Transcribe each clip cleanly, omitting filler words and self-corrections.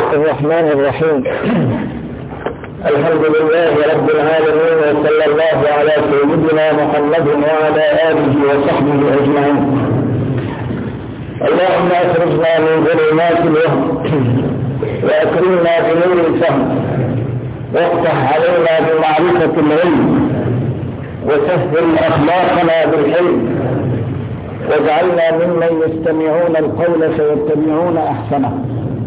الرحمن الرحيم. الحمد لله رب العالمين، وصلى الله على سيدنا محمد وعلى آله وصحبه أجمعين. اللهم أخرجنا من ظلمات الوهم وأكرمنا بنور الفهم، وافتح علينا بمعرفة العلم، وسهل أخلاقنا بالحلم، واجعلنا ممن يستمعون القول فيتبعون أحسنه.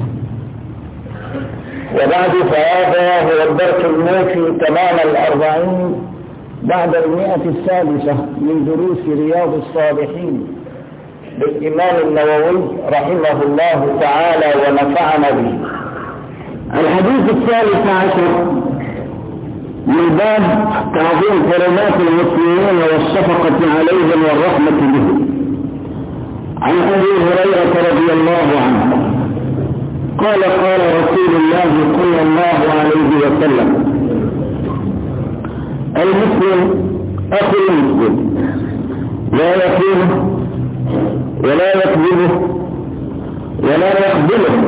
وبعد، فهذا هو الدرس الموفي تمام 40 بعد 100 من دروس رياض الصالحين للإمام النووي رحمه الله تعالى ونفعنا به. الحديث 13 من باب تعظيم حرمات المسلمين والشفقة عليهم والرحمة بهم. عن أبي هريرة رضي الله عنه قال: قال رسول الله صلى الله عليه وسلم: المسلم أخو المسلم، لا يخونه ولا يكذبه ولا يخذله.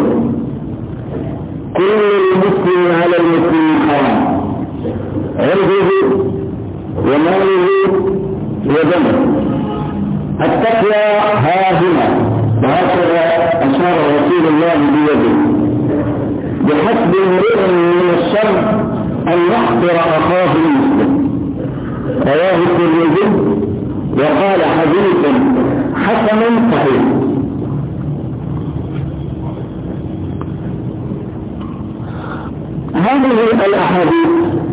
كل المسلم على المسلم حرام، عرضه وماله ودمه. التقوى ها هنا، وهكذا أشار رسول الله بيده: بحسب امرئ من الشر أن يحقر أخاه المسلم. رواه الترمذي وقال: حديث حسن صحيح. هذه الأحاديث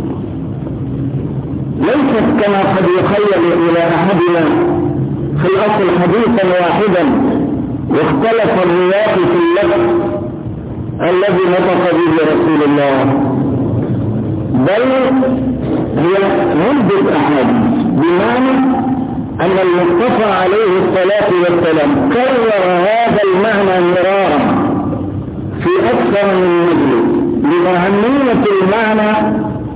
ليست كما قد يخيل إلى أحدنا في الأصل حديثا واحدا واختلف الرواة في اللفظ الذي نطق به رسول الله، بل هي عدة أحاديث، بمعنى أن المصطفى عليه الصلاة والسلام كرر هذا المعنى مرارا في أكثر من مجلس لأهمية المعنى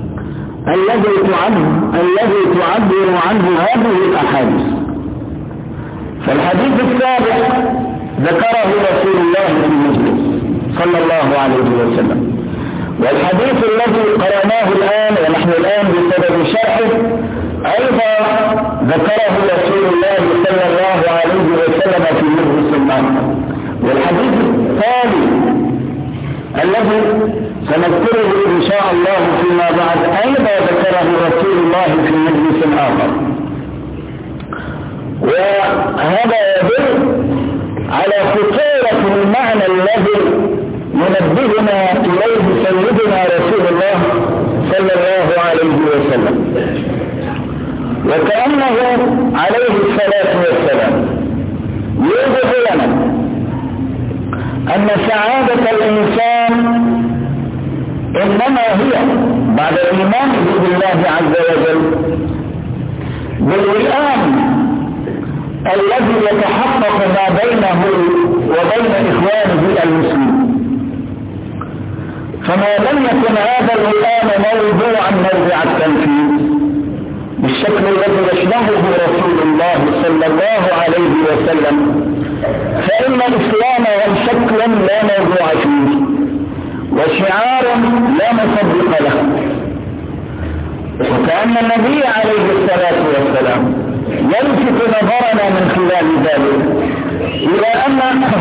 الذي تعبر عنه هذه الأحاديث. فالحديث السابق ذكره رسول الله في المجلس صلى الله عليه وسلم، والحديث الذي قرأناه الآن ونحن الآن بسبب شرحه أيضا ذكره رسول الله صلى الله عليه وسلم في مجلس الآخر. والحديث الثالث الذي سنذكره إن شاء الله فيما بعد أيضا ذكره رسول الله في مجلس آخر. وهذا يدل على خطورة المعنى الذي ينبهنا إليه سيدنا رسول الله صلى الله عليه وسلم. وكأنه عليه الصلاة والسلام يوضح لنا أن سعادة الإنسان إنما هي بعد إيمانه بالله عز وجل بالوئام الذي يتحقق ما بينه وبين إخوانه المسلمين. فما لم يكن هذا الوئام موضوعا موضع التنفيذ بالشكل الذي يشبهه رسول الله صلى الله عليه وسلم، فإن الإسلام هو شكل لا موضوع فيه وشعار لا مصدق له. وكأن النبي عليه الصلاة والسلام يلفت نظرنا من خلال ذلك إلى أن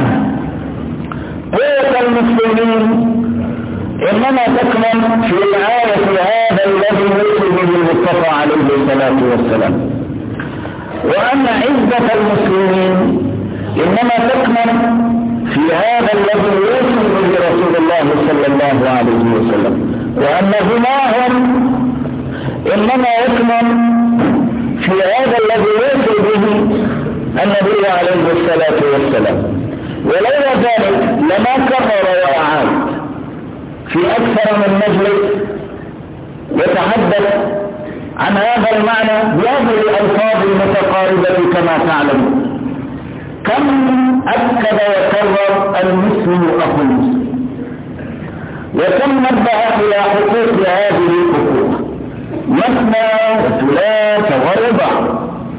قوة المسلمين إنما تكمن في رعاية هذا الذي يوصي به المصطفى عليه الصلاة والسلام، وأن عزة المسلمين إنما تكمن في هذا الذي يوصي به رسول الله صلى الله عليه وسلم، وأن غناهم إنما يكمن في هذا الذي يوصي به النبي عليه الصلاة والسلام. ولولا ذلك لما كرر وأعاد في أكثر من مجلس يتحدث عن هذا المعنى بهذه الألفاظ المتقاربة كما تعلم. كم أكد وكرر المسلم أخو المسلم، وكم نبه إلى حقوق هذه الحقوق مثنى وثلاث وربع.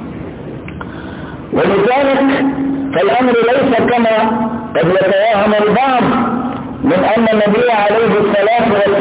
ولذلك فالأمر ليس كما قد يتوهم البعض من أن النبي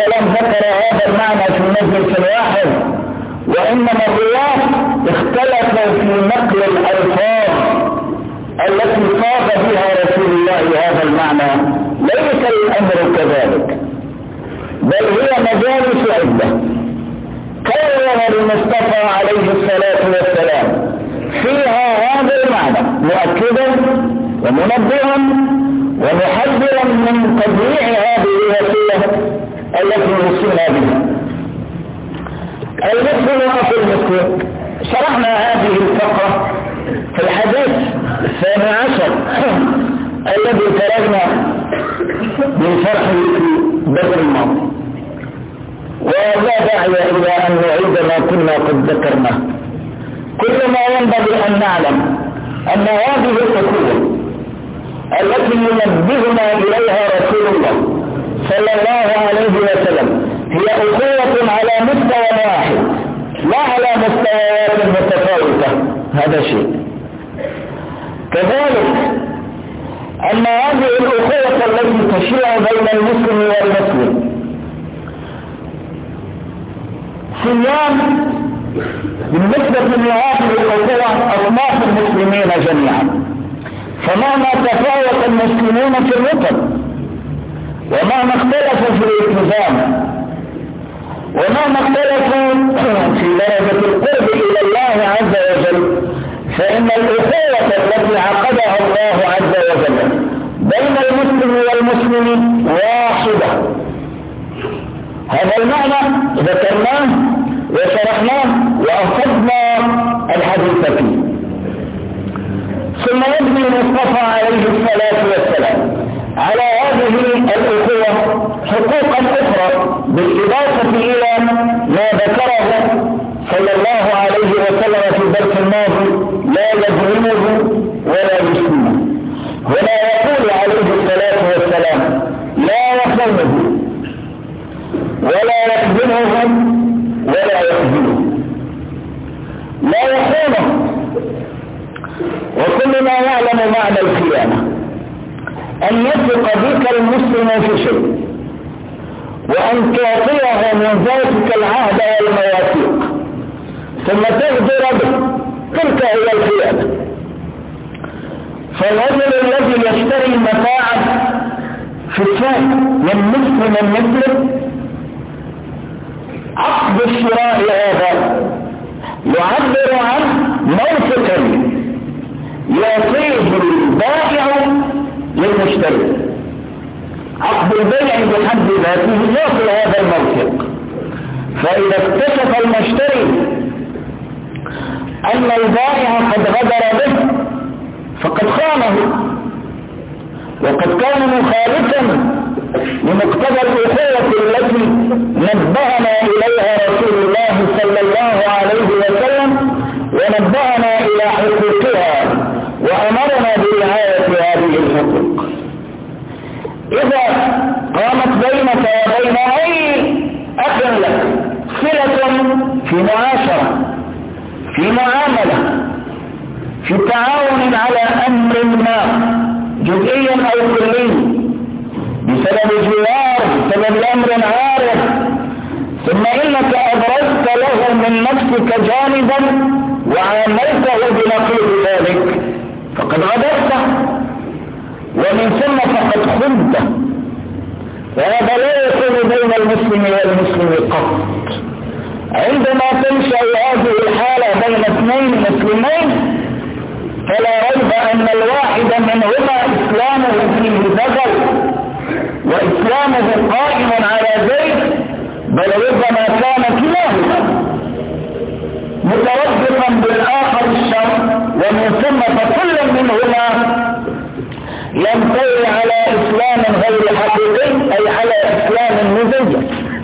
والسلام ذكر هذا المعنى في مجلس واحد، وإنما الرواة اختلفوا في نقل الألفاظ التي صاغ بها رسول الله هذا المعنى. ليس الأمر كذلك، بل هي مجالس عدة كون المصطفى عليه الصلاة والسلام فيها هذا المعنى مؤكدا ومنبها ومحذرا من تضييع هذه الوسيلة التي وصلنا بها. المسلم وأخو المسلم، شرحنا هذه الفقرة في الحديث 12 الذي تركنا من شرحه في الدرس الماضي، ولا داعي إلى أن نعيد ما كنا قد ذكرناه. كل ما ينبغي أن نعلم أن هذه الأخوة التي ينبهنا إليها رسول الله صلى الله عليه وسلم هي أخوة على مستوى واحد لا على مستويات متفاوتة. هذا شيء. كذلك أن هذه الأخوة التي تشيع بين المسلم والمسلم صيام بالنسبة لهذه الأخوة أصناف المسلمين جميعا، فمهما تفاوت المسلمون في الرتب ومهما اختلفوا في الالتزام ومهما اختلفوا في درجة القرب إلى الله عز وجل، فإن الأخوة التي عقدها الله عز وجل بين المسلم والمسلم واحدة. هذا المعنى ذكرناه وشرحناه وأخذنا الحديث فيه. ثم يبني المصطفى عليه الصلاة والسلام على هذه الأخوة حقوقا أخرى بالإضافة إلى ما ذكره صلى الله عليه وسلم في الدرس الماضي: لا يظلمه ولا يسلمه. ولا يقول عليه الصلاة والسلام: لا يظلمه ولا يخذله ولا يخذله، لا يخونه. وكلنا يعلم معنى الخيانة، أن يثق بك المسلم في شيء وأن تعطيه من ذاتك العهد والمواثيق ثم تغدر به، تلك هي الخيانة. فالرجل الذي يشتري متاعا في السوق من مسلم مثله، عقد الشراء هذا يعبر عن موثق يعطيه البائع للمشتري. عقد البيع بحد ذاته يصل هذا الموثق، فإذا اكتشف المشتري أن البائع قد غدر به فقد خانه وقد كان مخالفا لمقتضى الأخوة التي نبهنا إليها رسول الله صلى الله عليه وسلم ونبهنا إلى حقوقها وأمرنا برعاية هذه الحقوق. إذا قامت بينك وبين أي أخ لك صلة في معاشرة، في معاملة، في تعاون على أمر ما جزئيا أو كلي بسبب جوار، بسبب أمر عارض، ثم إنك أبرزت له من نفسك جانبا وعاملته بنقيض ذلك فقد غدرته ومن ثم فقد خنته. وهذا لا يكون بين المسلم والمسلم قط. عندما تنشأ هذه الحالة بين اثنين مسلمين فلا ريب أن الواحد منهما إسلامه فيه بذل وإسلامه قائم على ذلك، بل ربما كان كلاهما متربطا بالآخر الشر، ومن ثم فكل منهما ينطوي على إسلام غير حقيقي، أي على إسلام مزيف.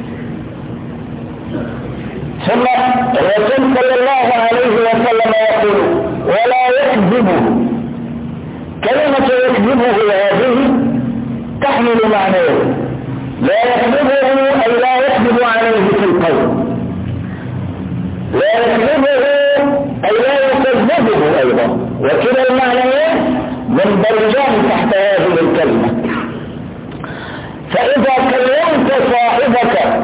ثم الرسول صلى الله عليه وسلم يقول: ولا يكذبه. كلمة يكذبه هذه تحمل معنيين: لا يكذبه أي لا يكذب عليه في القول، لا يكذبه أي لا يكذبه أيضا، وكلا المعنيين مندرجان تحت هذه الكلمة. فإذا كلمت صاحبك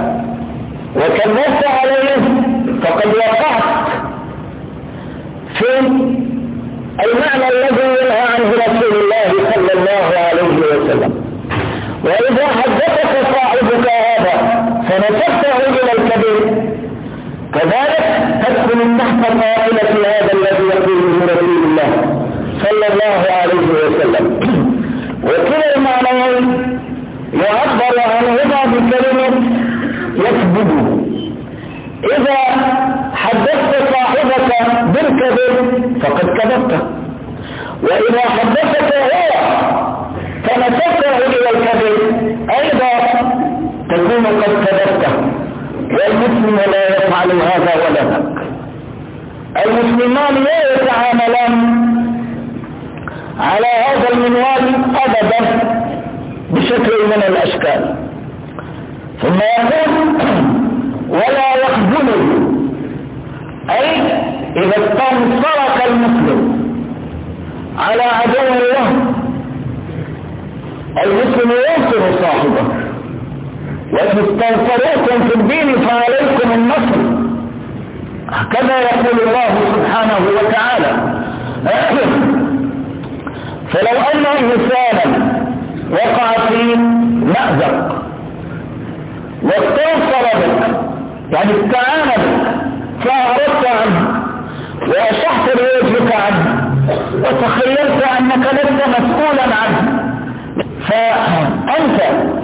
وكذبت عليه فقد وقعت في المعنى الذي ينهى عنه رسول الله صلى الله عليه وسلم. وإذا حدثك صاحبك هذا فنسبته إلى الكذب كذلك تدخل تحت قائلة هذا الذي يقوله رسول الله صلى الله عليه وسلم. وكلا المعنيين يعبر عنهما بكلمة يكذب. إذا حدثت صاحبك بالكذب فقد كذبته، وإذا حدثك هو فنسبته إلى الكذب أيضا تكون قد كذبته. والمسلم لا يفعل هذا ولا ذاك. المسلمان لا يتعاملان على هذا المنوال أبدا بشكل من الأشكال. ثم يقول ولا يخذله، أي إذا استنصرك المسلم على عدو الله، المسلم ينصر صاحبه، وإذا استنصروكم في الدين فعليكم النصر، هكذا يقول الله سبحانه وتعالى. فلو أن إنسانا وقع في مأزق واستنصر بك، يعني استعان بك فأعرضت عنه وأشحت بوجهك عنه وتخيلت أنك لست مسؤولا عنه، فأنت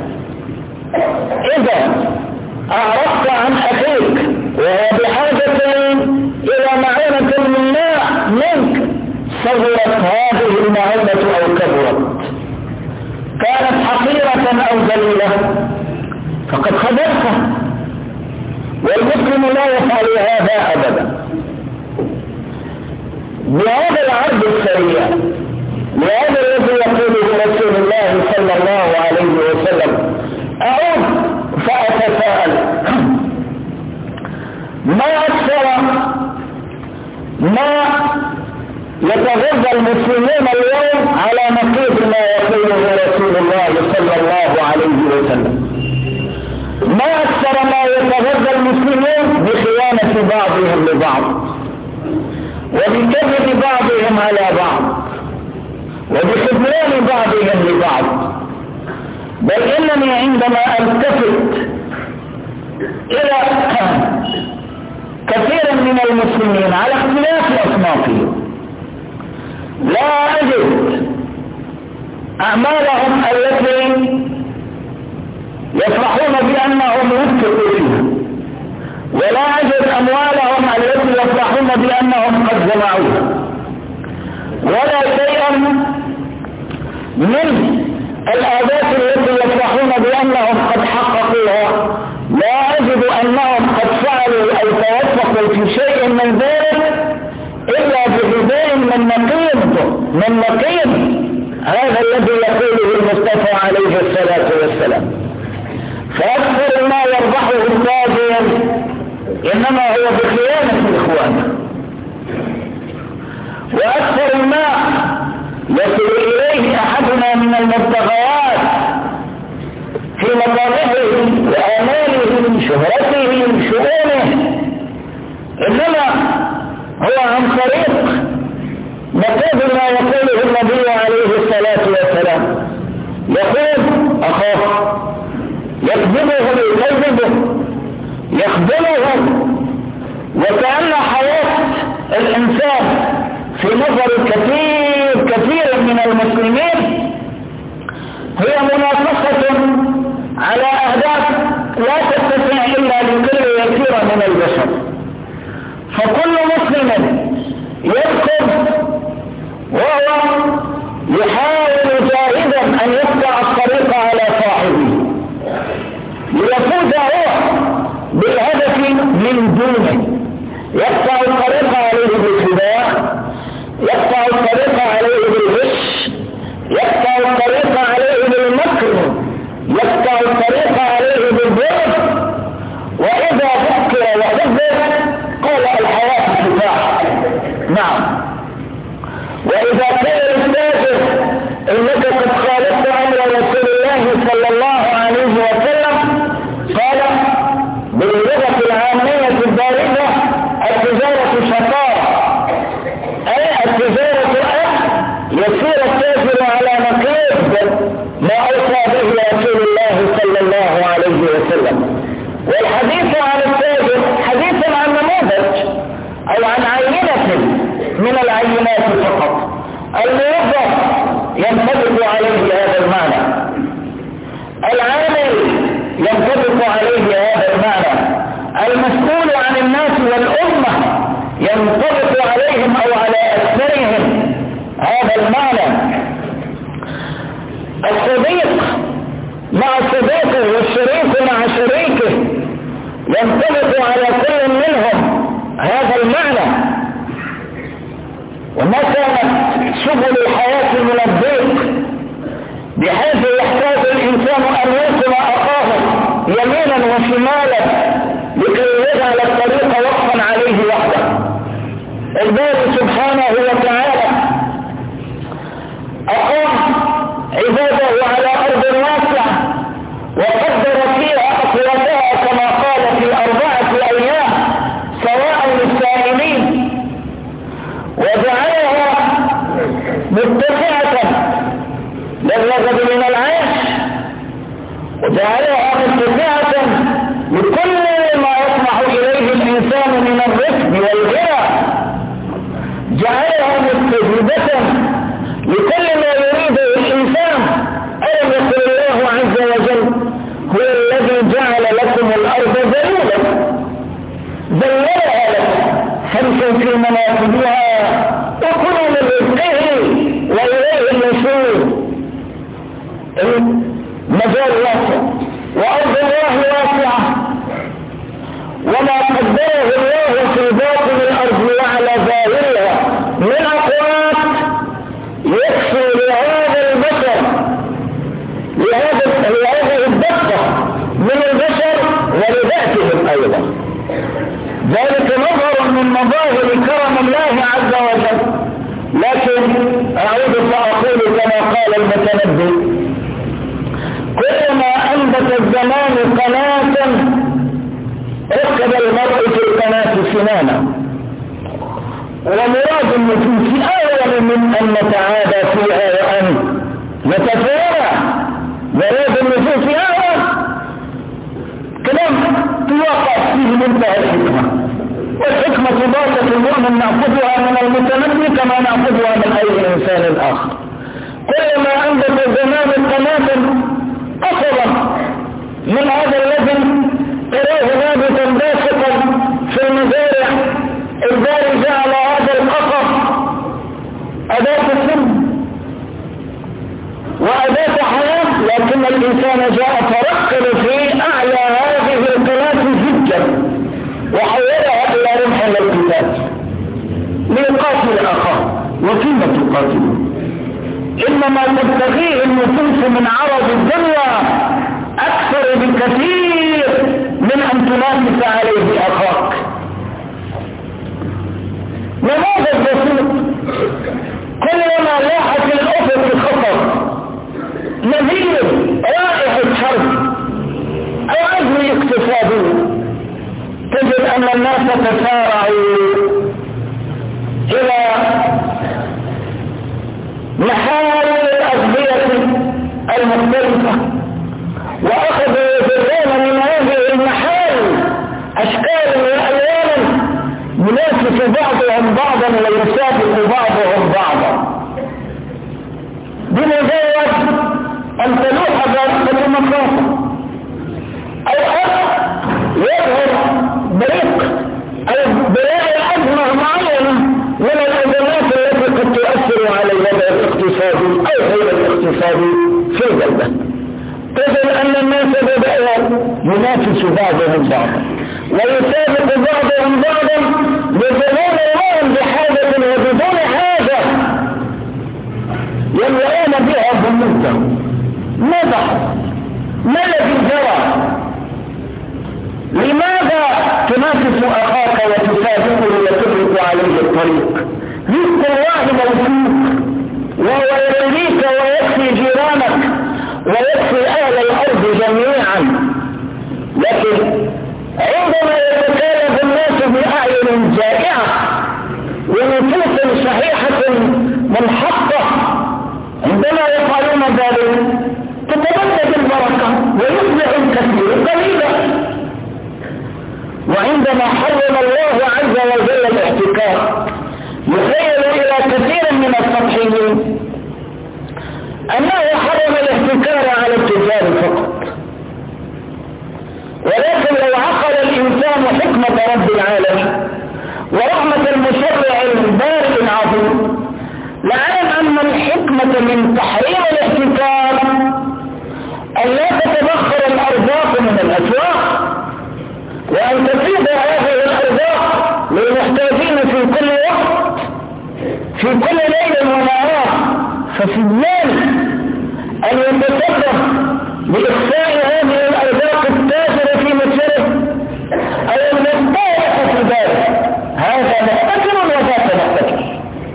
إذا أعرضت عن أخيك وهو بحاجة إلى معونة منك صغرت هذه المعونة أو كبرت، كانت حقيرة أو ذليلة، فقد خذلته. والمسلم لا يفعل هذا أبدا. بهذا العرض السريع لهذا الذي يقوله رسول الله صلى الله عليه وسلم أعود فأتساءل ما أكثر ما يتغذى المسلمين اليوم على نقيض ما يقوله رسول الله صلى الله عليه وسلم. ما أكثر ما يتغذى المسلمين بخيانة بعضهم لبعض وبكذب بعضهم على بعض وبخذلان بعضهم لبعض. بل إنني عندما ألتفت إلى كثيرا من المسلمين على اختلاف أصنافهم لا أجد أعمالهم التي يفرحون بأنهم وفقوا فيها، ولا أجد أموالهم التي يفرحون بأنهم قد جمعوها، ولا شيئا من الآداب التي يفرحون بأنهم قد حققوها. لا أجد أنهم قد فعلوا أو توفقوا في شيء من ذلك إلا بغذاء من نقيض هذا الذي يقوله المصطفى عليه الصلاة والسلام. فأكثر ما يربحه التاجر إنما هو بخيانة الإخوان، وأكثر ما يصل إليه أحدنا من المبتغيات في مطامحه وآماله شهرته شؤونه إنما هو عن طريق نتاج ما يقوله النبي عليه الصلاة والسلام. يقول أخاف يكذبه يخذله، وكأن حياة الإنسان في نظر كثير من المسلمين هي منافسة على أهداف لا تتسع إلا لكل يسير من البشر. فكل مسلم يدخل وهو يحاول جاهدا أن يقطع الطريق على صاحبه ليفوز هو بالهدف من دونه، يقطع الطريق عليه بالخداع، يقطع الطريق عليه بالغش، يقطع الطريق عليه بالمكر، يقطع الطريق عليه بالظلم. وإذا فكر وحذر قال الحياة كفاح. نعم. وإذا كان التاجر إنك قد خالفت أمر رسول الله صلى الله عليه وسلم قال باللغة الموظف ينطبق عليه هذا المعنى، العامل ينطبق عليه هذا المعنى، المسؤول عن الناس والأمة ينطبق عليهم أو على أكثرهم هذا المعنى. الصديق مع صديقه والشريك مع شريكه ينطبق على كل منهم هذا المعنى. وما كانت سبل الحياة من الضيق بحيث يحتاج الإنسان أن يرسل أخاه يمينا وشمالا لكي يجعل الطريق وقفا عليه وحده. الباري سبحانه وتعالى أقام عباده على أرض واسعة وقدر فيها أقواتها كما قال في 4 أيام سواء للسائلين، وجعلها متسعة للرغد من العيش، وجعلها متسعة لكل ما يطمح إليه الإنسان من الرزق والغنى، جعلها مستجيبة لكل ما يريده الإنسان. ألم يقل الله عز وجل هو الذي جعل لكم الأرض ذلولا ذللها لكم فامشوا في مناكبها وكلوا من رزقه وإليه النشور. المجال واسع وأرض الله واسعة، وما قدره الله في باطن الأرض وعلى ظاهرها من أقوات يكفي لهذا البشر لهذه الدقة من البشر ولذاتهم أيضا. ذلك مظهر من مظاهر كرم الله عز وجل. لكن أعود فأقول كما قال المتنبي: كلما أنبت الزمان قناة ركب المرء في القناة سنانا. ومراد النفوس أول من أن نتعادى فيها وأن نتفاوى. مراد النفوس أول كلام توقع فيه منتهى الحكمة، والحكمة ضالة المؤمن نأخذها من المتنبي كما نأخذها من أي إنسان آخر. كلما أنبت الزمان قناة أصلا من هذا الذي تراه نابتا باسقا في المزارع، الباري جعل هذا القصر أداة السم وأداة حياة، لكن الإنسان جاء فرقل في أعلى هذه القناة زجا وحولها إلى رمح الالتفات ليقاتل أخاه. وكيف تقاتل؟ إنما تبتغيه النفوس من عرض الدنيا أكثر بكثير من أن تنافس عليه أخاك. نماذج بسيط: كلما لاح في الأفق خطر، نذير، رائحة حرب أو أزمة اقتصادية، تجد أن الناس تسارعوا إلى محاور الأغذية المختلفة وأخذوا يجرون من هذه المحال أشكالا وألوانا ينافس بعضهم بعضا ويسابق بعضهم بعضا بمجرد أن تلوح ذلك المخاطر أو أن يظهر بريق أو بلاء الأزمة معينة من الأزمات التي قد تؤثر على الوضع الاقتصادي أو غير الاقتصادي في البلدة. تجد أن الناس بدأوا ينافس بعضهم بعضا ويسابق بعضهم بعضا لظنون لهم بحاجة وبدون حاجة يملؤون بها بيوتهم. ماذا حصل؟ ما الذي جرى؟ لماذا تنافس أخاك وتسابقه وتغلق عليه الطريق؟ رزق الله موجود وهو يرضيك ويكفي جيرانك ويكفي أهل الأرض جميعا، لكن عندما يتكالب الناس بأعين جائعة ونفوس صحيحة منحطة، عندما يفعلون ذلك تتبدد البركة ويصبح الكثير قليلا. وعندما حرم الله عز وجل الاحتكار يخيل إلى كثير من السطحيين من تحريم الاحتكار أن لا تتبخر الأرزاق من الأسواق، وأن تفيد هذه الأرزاق للمحتاجين في كل وقت في كل ليل ونهار. ففي ذلك أن يتصدق بإخفاء هذه الأرزاق التاجر في مسيره أو المستهلك في ذلك، هذا محتكر وذاك محتكر.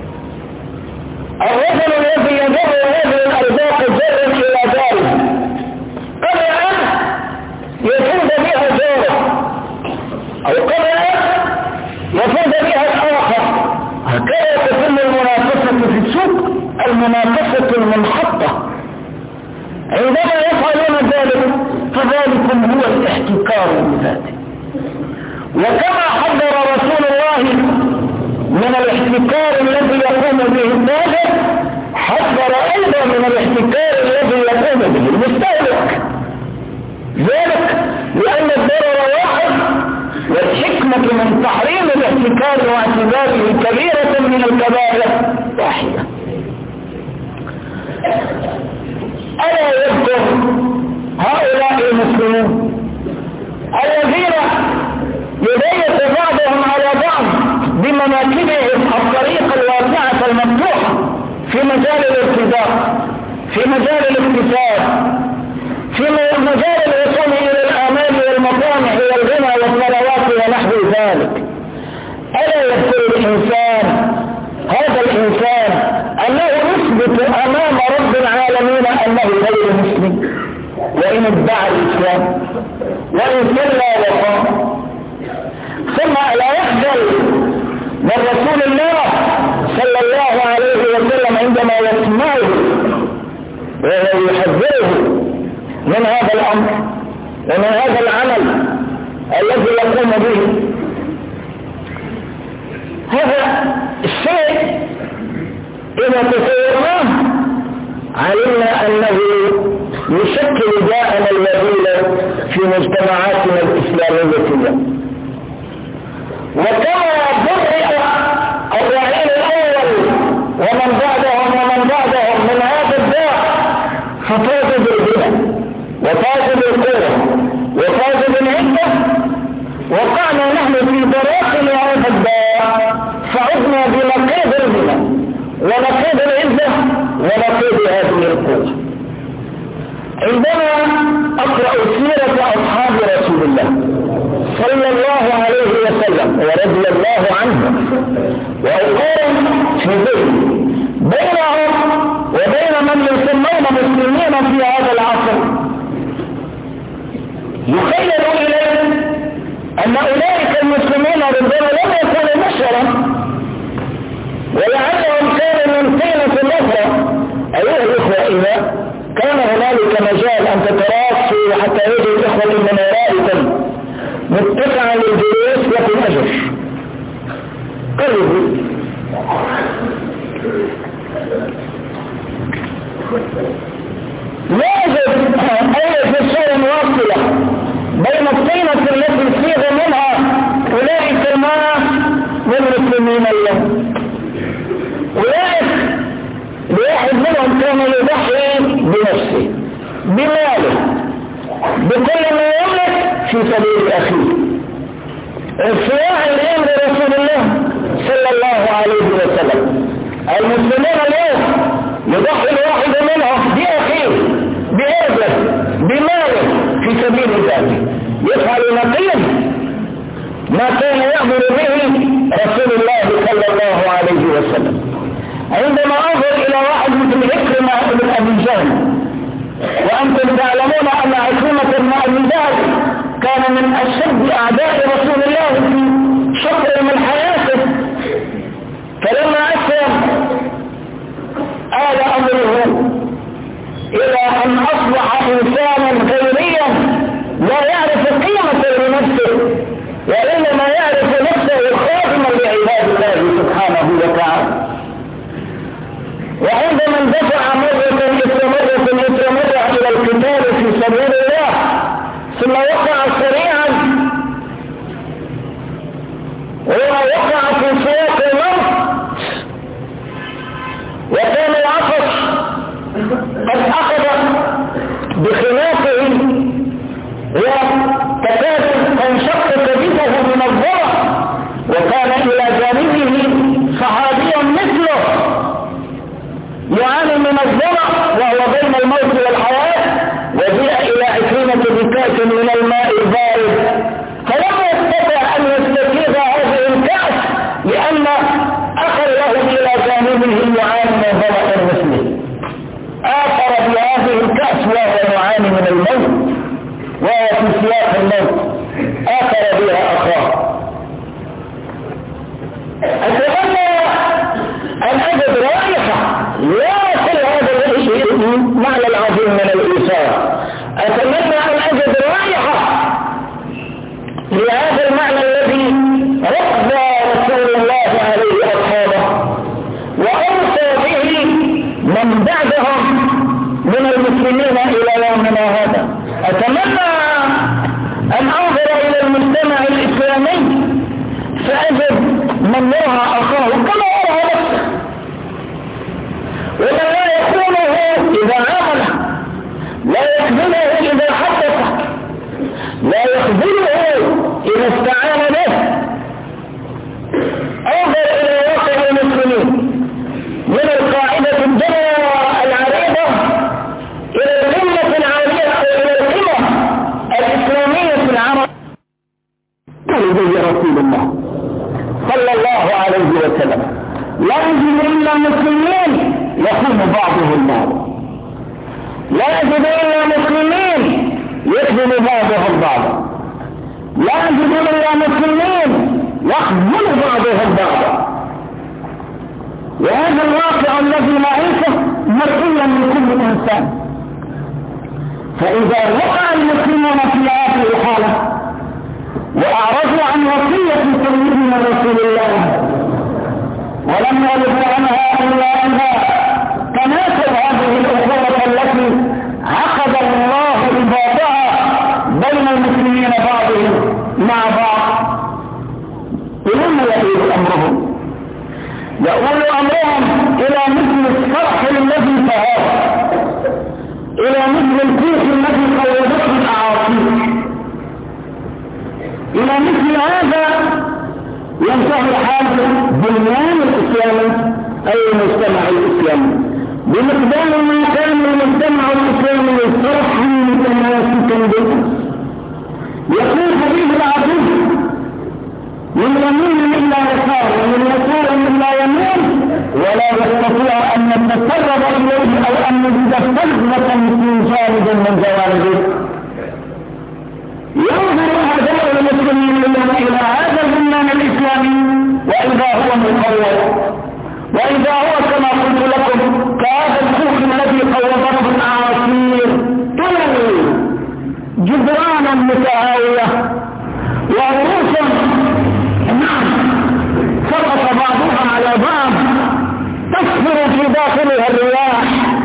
الرجل الذي يجر هذه الأرزاق جرا إلى داره قبل أن يفوز بها جاره أو قبل أن يفوز بها الآخر. هكذا تتم المنافسة في السوق، المنافسة المنحطة. عندما يفعلون ذلك فذلكم هو الاحتكار بذاته. وكما حذر رسول الله من الاحتكار الذي يقوم به التاجر، حذر أيضا من الاحتكار الذي يقوم به المستهلك. ذلك لأن الضرر واحد، والحكمة من تحريم الاحتكار واعتباره كبيرة من الكبائر واحدة. ألا يذكر هؤلاء المسلمون الذين يبيت بعضهم على بعض بمناكبهم الطريقة الواسعة المفتوحة في مجال الارتزاق، في مجال الاكتساب، في مجال الوصول إلى الآمال والمطامع والغنى والثروات ونحو ذلك. ألا يذكر الإنسان هذا الإنسان أنه يثبت أمام رب العالمين أنه غير مسلم، وإن ادعى الإسلام وإن صلى وصام. ثم لا يخجل من رسول الله صلى الله عليه وسلم عندما يسمعه وهو يحذره من هذا الأمر ومن هذا العمل الذي يقوم به. هذا الشيء إذا تصورناه علمنا أنه يشكل داءنا الوبيل في مجتمعاتنا الإسلامية اليوم. وكما برئ الرعيل الأول ومن بعدهم من هذا الداء، ففاز بالغنى وفاز بالقوة وفاز بالعزة، وقعنا نحن في دراخل هذا الداء فعدنا بنقيض الغنى ونقيض العزة ونقيض هذه القوة. عندما أقرأ سيرة أصحاب رسول الله صلى الله عليه وسلم ورضي الله عنهم وأقارن في ذهني بينهم وبين من يسمون مسلمين في هذا العصر، يخيل إليه أن أولئك المسلمين ربما لم يكونوا بشرا، ولعلهم كانوا من طينة الأخرى. أيها الإخوة، إذا كان هنالك مجال أن تتراصوا حتى يجد الإخوة من ورائكم متسعا للجلوس لكم أجر. قربوا لا يوجد أي فصول واصلة بين الطينة التي صيغ منها أولئك الناس والمسلمين اليوم. أولئك لواحد منهم كان يضحي بنفسه بماله بكل ما يملك في سبيل أخيه. انصياعا لأمر رسول الله صلى الله عليه وسلم، المسلمين اليوم يضحي الواحد منهم بأخيه بأهله بماله في سبيل ذلك، يفعل نقيض ما كان يأمر به رسول الله صلى الله عليه وسلم. عندما أنظر إلى واحد مثل عكرمة بن أبي جهل، وأنتم تعلمون أن عكرمة بن أبي جهل كان من أشد أعداء رسول الله في شطر من حياته، فلما أسلم آل أمره إلى أن أصبح إنسانا غيريا لا يعرف قيمة لنفسه، وإنما يعرف نفسه خادما لعباد الله سبحانه وتعالى. وعندما اندفع مرة إلى القتال في سبيل الله، ثم وقع سريعا ووقع في سياق الموت، وكان العطش وتكاد تنشق كبده من الضرع، وكان إلى جانبه صحابي مثله يعاني من الضرع وهو بين الموت والحياة، وجاء إلى عكرمة بكأس من الماء البارد، فلم يستطع أن يستفيض هذه الكأس لأن أخر له إلى جانبه يعاني من ضرع مثله، آخر بهذه الكأس وهو يعاني من الموت وهو في سياق الموت، آخر بها أخاه. أتمنى أن أجد رائحة لا كل هذا المعنى العظيم من الإيثار، أتمنى أن أجد رائحة لهذا المعنى الذي ربى رسول الله عليه أصحابه وأوصى به من بعدهم من المسلمين إلى يومنا هذا. أتمنى أن أنظر إلى المجتمع الإسلامي فأجد من يرى أخاه كما يرى نفسه، ومن لا يخونه إذا عمل، لا يخذله إذا حدث، لا يخذله إذا استعان به. انظر إلى واقع المسلمين من القاعدة الجنة العريضة إلى القمة العالية إلى القمة الإسلامية العربية زي رسول الله صلى الله عليه وسلم. لا يجد إلا مسلمين يخون بعضهم بعضا، لا يجد إلا مسلمين يخذل بعضهم بعضا، لا يجد إلا مسلمين يخذل بعضهم بعضا. وهذا الواقع الذي نعيشه مرئيا من كل إنسان. فإذا وقع المسلمون في هذه الحالة وأعرضوا عن وصية سيدنا رسول الله ولم يرضوا عنها إلا أنها تناسب هذه الأخوة التي عقد الله رباطها بين المسلمين بعضهم مع بعض، إليهم يؤول أمرهم؟ يؤول أمرهم إلى مثل الصرح الذي فهاه، إلى مثل الكيس الذي قوضته الأعاصير، إلى مثل هذا ينتهي حال بنيان الإسلامي أي المجتمع الإسلامي بمقدار ما كان المجتمع الإسلامي صرحا متماسكا بالأمس، يكون حديث العزيز من يمين إلا يسار ومن يسار إلا يمين، ولا يستطيع أن نتسرب إليه أو أن نجد فجوة في جانب من جوانبه. ينظر أعداء المسلمين إلى هذا البنيان الإسلامي وإذا هو مقوض، وإذا هو كما قلت لكم كهذا الكوخ الذي قوضته الأعاصير طول جدرانا متهاوية ورؤوسا سقط بعضها على بعض تصفر في داخلها الرياح.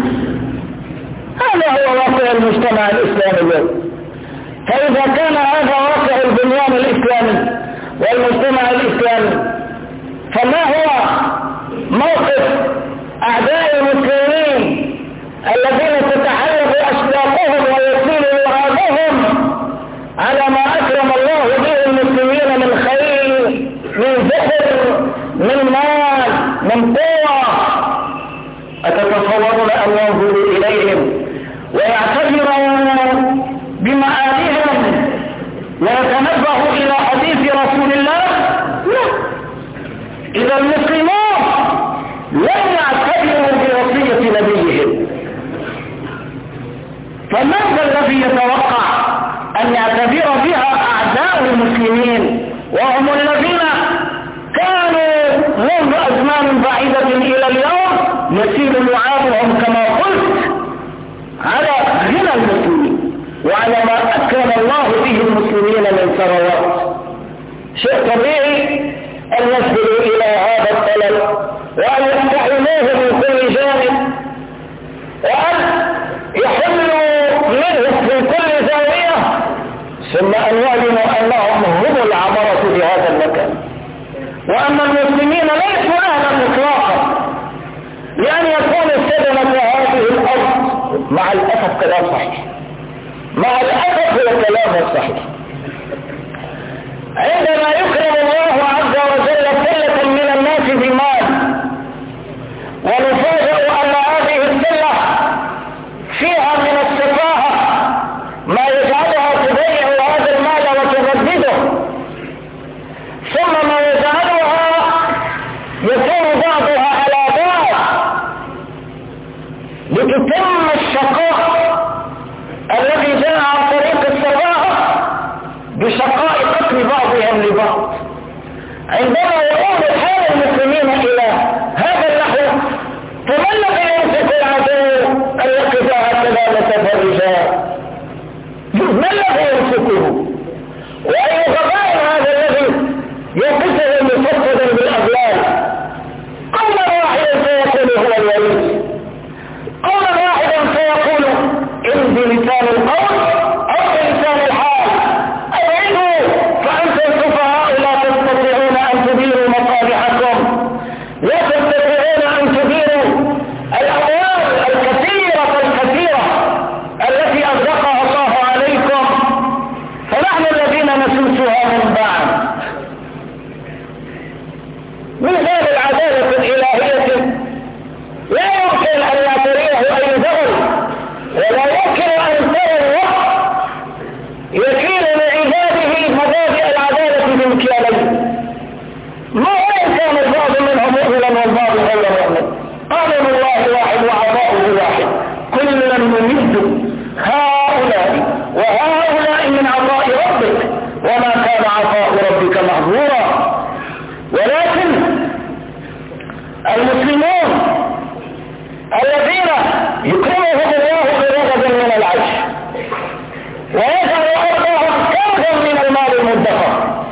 هذا هو واقع المجتمع الإسلامي اليوم. فإذا كان هذا واقع البنيان الإسلامي والمجتمع الإسلامي، فما هو موقف أعداء المسلمين الذين تتحلق أشلاقهم ويسيل إرادهم على ما أكرم الله به المسلمين من خير، من ذكر، من مال، من قوة؟ أتتصورون أن ينظروا إليهم ويعتبروا بمآلهم ويتنبهوا إلى حديث رسول الله؟ لا. إذا المسلمون لم يعتبروا بوصية نبيهم، فماذا الذي يتوقع أن يعتبر بها أعداء المسلمين وهم الذين كانوا منذ أزمان بعيدة إلى اليوم يسير لعابهم كما قلت على غنى المسلمين وعلى ما أكرم الله به المسلمين من ثروات؟ شيء طبيعي أن يصبروا إلى هذا الطلب وأن يستحموه من كل جانب وأن يحلوا منه في كل زاوية، ثم أن يعلموا أنهم هم العبرة بهذا المكان، وأن المسلمين ليسوا أهلا إطلاقا لأن يكونوا سدنة هذه الأرض. مع الأسف كلام صحيح، مع الأسف هو كلام الصحيح. عندما يكرم الله عز وجل ثلة من الناس بمال ونفاجئ أن هذه الثلة فيها من السفاهة ما يجعلها تضيع هذا المال وتردده، ثم ما يجعلها يكون بعضها على بعض لتتم الشقاء الذي جاء عن طريق السفاهة بشقاء قتل بعضهم لبعض. عندما يقول حال المسلمين إلى هذا النحو فما الذي يمسك العدو أن يقف هكذا متفرجا؟ ما الذي يمسكه؟ وأي غباء هذا الذي يوقفه مفسدا بالأغلال؟ قولا واحدا سيقول هو الولي، قولا واحدا سيقول إن بلسان القول أو بلسان الحال أبعدوا فأنتم سفهاء لا تستطيعون أن تديروا مصالحكم، لا تستطيعون أن تديروا الأموال الكثيرة التي أرزقها الله عليكم، فنحن الذين نسوسها من بعد. مثال العدالة الإلهية لا يمكن أن يعتريه أي دول، ولا يمكن أن ترى الوقت يكيل لعباده مبادئ العدالة بمكيالين. ما وإن كان البعض منهم مؤمنا والبعض غير مؤمن، قانون الله واحد وعطاؤه واحد، كلنا نمد هؤلاء وهؤلاء من عطاء ربك وما كان عطاء ربك محظورا. ولكن المسلمون الذين يكرمهم الله برغد من العيش ويجعل أرضهم كنزا من المال المدخر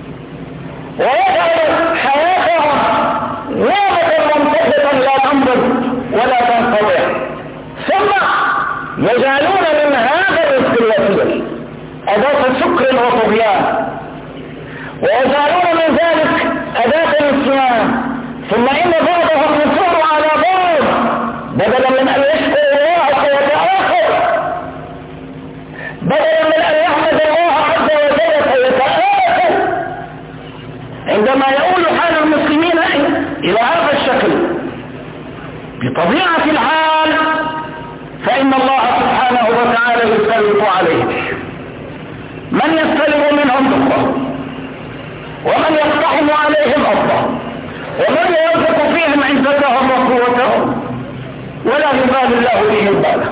ويجعل حياتهم نعمة ممتدة لا تنضب ولا تنقطع، ثم يجعلون من هذا الثلاثي أداة سكر وطغيان، ويجعلون من ذلك أداة الإسلام، ثم إن بعضهم يثور على بعض بدلا من أن يشكر الله فيتآخر، بدلا من أن يحمد الله عز وجل فيتآخر. عندما يقول حال المسلمين إلى هذا الشكل بطبيعة الحال فإن الله سبحانه وتعالى يسلط عليه من يستلم منهم ضده، ومن يقتحم عليهم أرضهم، ومن يرزق فيهم عزتهم وقوتهم ولا يبال الله بهم بالا.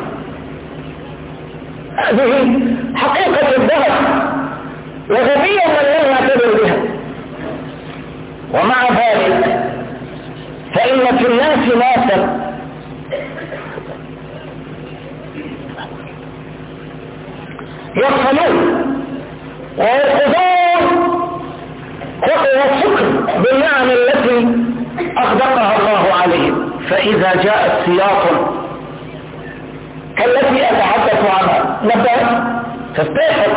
هذه حقيقة الدهر وغبية من لا يعتبر بها. ومع ذلك فإن في الناس ناسا يصلون ويرقدون والشكر بالنعم التي أخذقها الله عليهم، فإذا جاءت سياق كالتي أتحدث عنها نبدأ تستيقظ،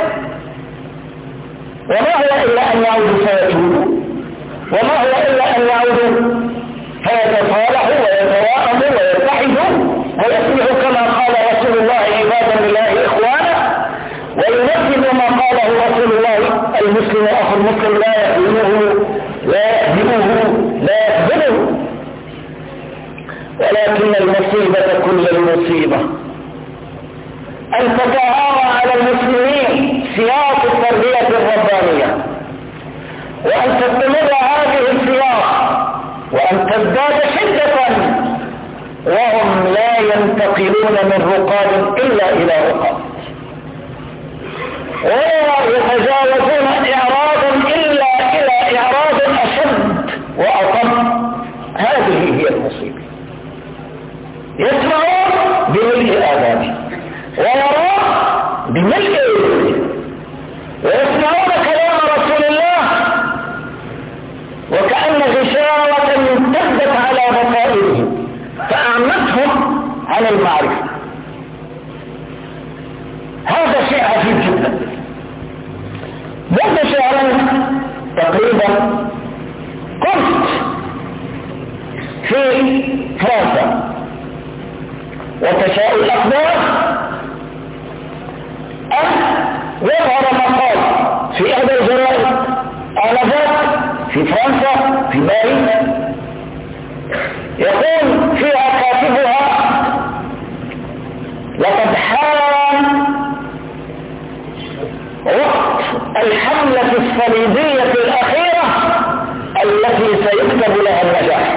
وما هو إلا أن يعودوا فيتوبوا، وما هو إلا أن يعودوا فيتصالحوا ويتواءموا ويتحدوا ويصلحوا كما قال رسول الله عبادا لله إخوانا، وينفذ ما قاله رسول الله المسلم أخو المسلم لا يخونه لا يهدئه لا يخذله. ولكن المصيبة كل المصيبة أن تتعارى على المسلمين سياق التربية الربانية، وأن تستمر هذه السياق وأن تزداد شدة، وهم لا ينتقلون من رقاد إلا إلى رقاد، ولا يتجاوزون إعراضا إلا إلى إعراض أشد وأطم. هذه هي المصيبة. يسمعون بملء آذانه ويرون بملء أذنه ويسمعون كلام رسول الله وكأن غشاوة امتدت على بصائرهم فأعمتهم عن المعرفة. هذا شيء عجيب جدا. منذ شهرين تقريبا كنت في فرنسا، وتشاء الأخبار أن يظهر في بالي يقول فيها كاتبها: لقد حان وقت الحملة الصليبية الأخيرة التي سيكتب لها النجاح.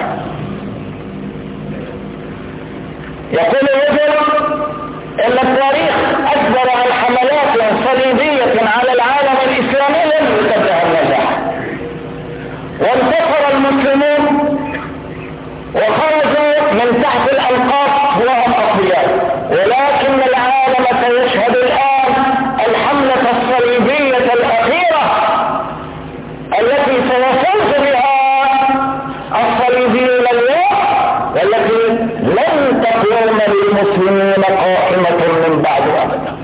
يقول الرجل ان التاريخ اكبر عن حملات صليبية على العالم الاسلامي لم يكتب لها النجاح، وانتصر المسلمون وخرجوا من تحت الألقاب وهم أقوياء، ولكن العالم سيشهد الآن الحملة الصليبية الأخيرة التي سيفوز بها الصليبيون اليوم، والتي لن تقوم للمسلمين قائمة من بعد أبدا.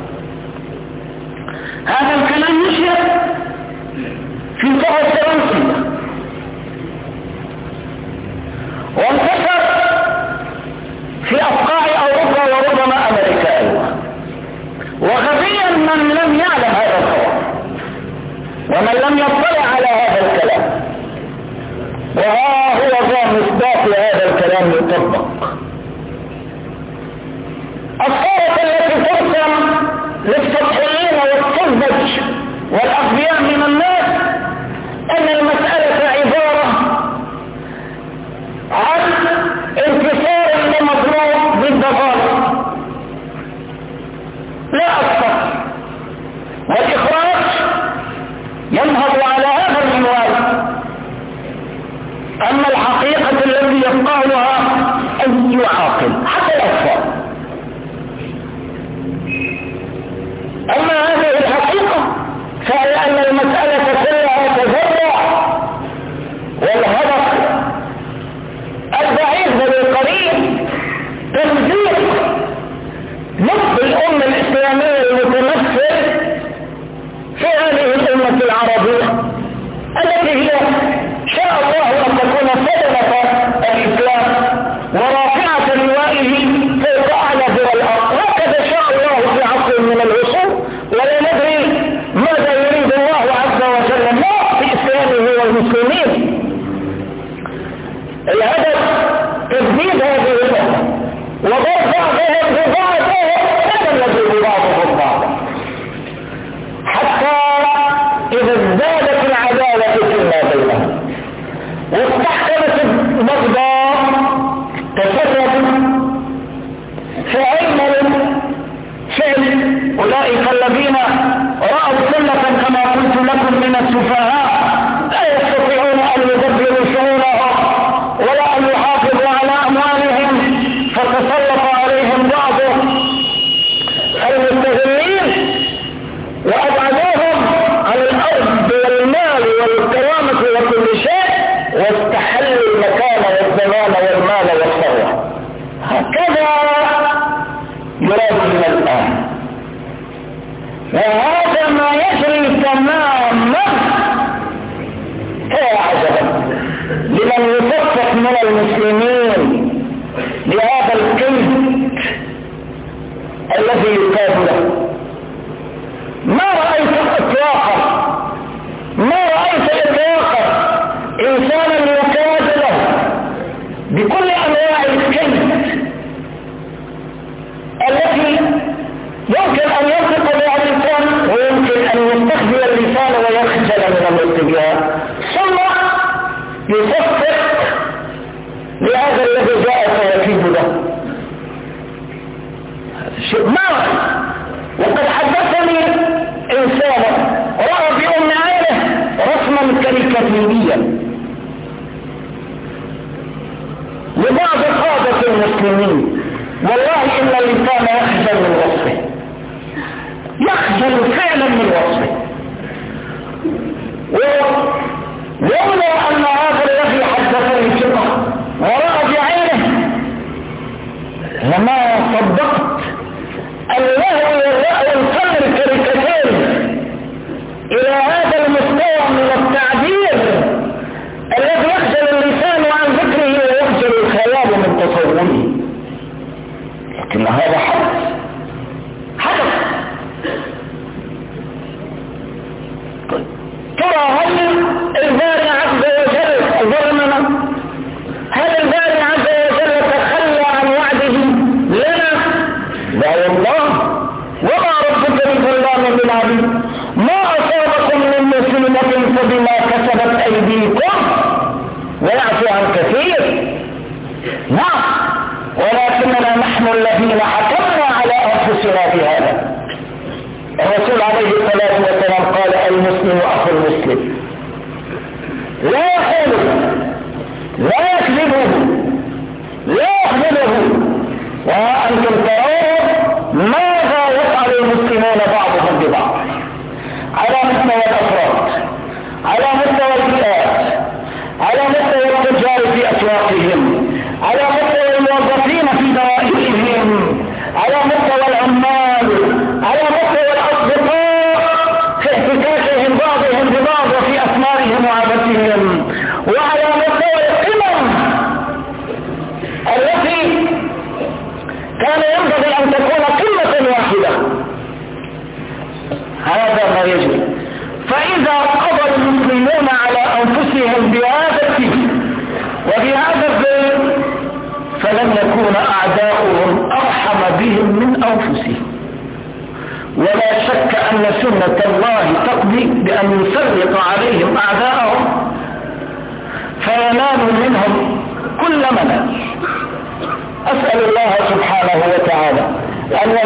هذا الكلام نشر في صحف فرنسية وانتشر في أفقاع أوروبا وربما أمريكا أيضا. وغبيا من لم يعلم هذا الخبر ومن لم يطلع على هذا الكلام، وها هو ذا مصداق هذا الكلام يطبق. الصورة التي ترسم للسطحيين والسذج والأغبياء من الناس أن المسألة عبارة عن انتصار لمظلوم ضد ظالم لا أكثر، والإخراج ينهض على هذا المنوال. أما الحقيقة التي يفقهها أي عاقل حتى الأطفال، أما هذه الحقيقة فهي أن المسألة كلها تزرع، والهدف البعيد والقريب تمزيق نصف الأمة الإسلامية المتمثل في هذه الأمة العربية التي هي شاء الله أن تكون صدمة الإسلام ورافعة لوائه فوق أعلى دول الأرض، هكذا شاء الله في عصر من العصور، ولا ندري ماذا يريد الله عز وجل في إسلامه والمسلمين. الهدف تجديد هذه الأمة وضرب بعضهم ببعضهم لم يضرب بعضهم بعضا، حتى إذا ازدادت العداوة فيما بينهم واستحكمت البغضاء تسربوا فأيمنوا فعل أولئك الذين رأوا سنة كما قلت لكم من السفهاء لا يستطيعون أن يدبروا شؤونهم ولا أن يحافظوا على أموالهم، فتسلط عليهم بعض المستغلين وأبعدوهم عن الأرض والمال والكرامة وكل شيء، واستحلوا المكان والزمان والمال والثروة. هكذا يراد من الآن، وهذا ما يجري تماما. يا عجبا لمن يصفق من المسلمين لهذا الكيد الذي يقال له. ما رأيت إطلاقا إنسانا يكاد له بكل أنواع الكيد التي يمكن أن ينطق بها اللسان ويمكن أن يستخدم اللسان ويخجل من الاتجاه، ثم يصفق لهذا الذي جاء فيكيد له. هذا الشيء ما وقد حدثني إنسان رأى بأم عينه رسما كاريكاتيريا لبعض قادة المسلمين، والله إن الإنسان يخجل من وصفه، يخجل فعلا من وصفه. ولولا أن هذا الذي الذين حكمنا على أنفسنا بهذا. الرسول عليه الصلاة والسلام قال المسلم أخو المسلم، لا يخونه، لا يكذبه، لا يخذله. وأنتم ترون ماذا يفعل المسلمون بعضهم ببعض على مستوى الأفراد، على مستوى الفئات، على مستوى التجار في أسواقهم، على مستوى الموظفين في دوائرهم، على مستوى العمال، على مستوى الأصدقاء في احتكاكهم بعضهم ببعض وفي أثمارهم وعادتهم، وعلى مستوى القمم التي كان ينبغي أن تكون قمة واحدة. هذا ما يجب. فإذا قضى المسلمون على أنفسهم بهذا الدين وبهذا الذل فلن يكون أعداؤهم أرحم بهم من أنفسهم. ولا شك أن سنة الله تقضي بأن يسلط عليهم أعداءهم فينالوا منهم كل منال. أسأل الله سبحانه وتعالى أن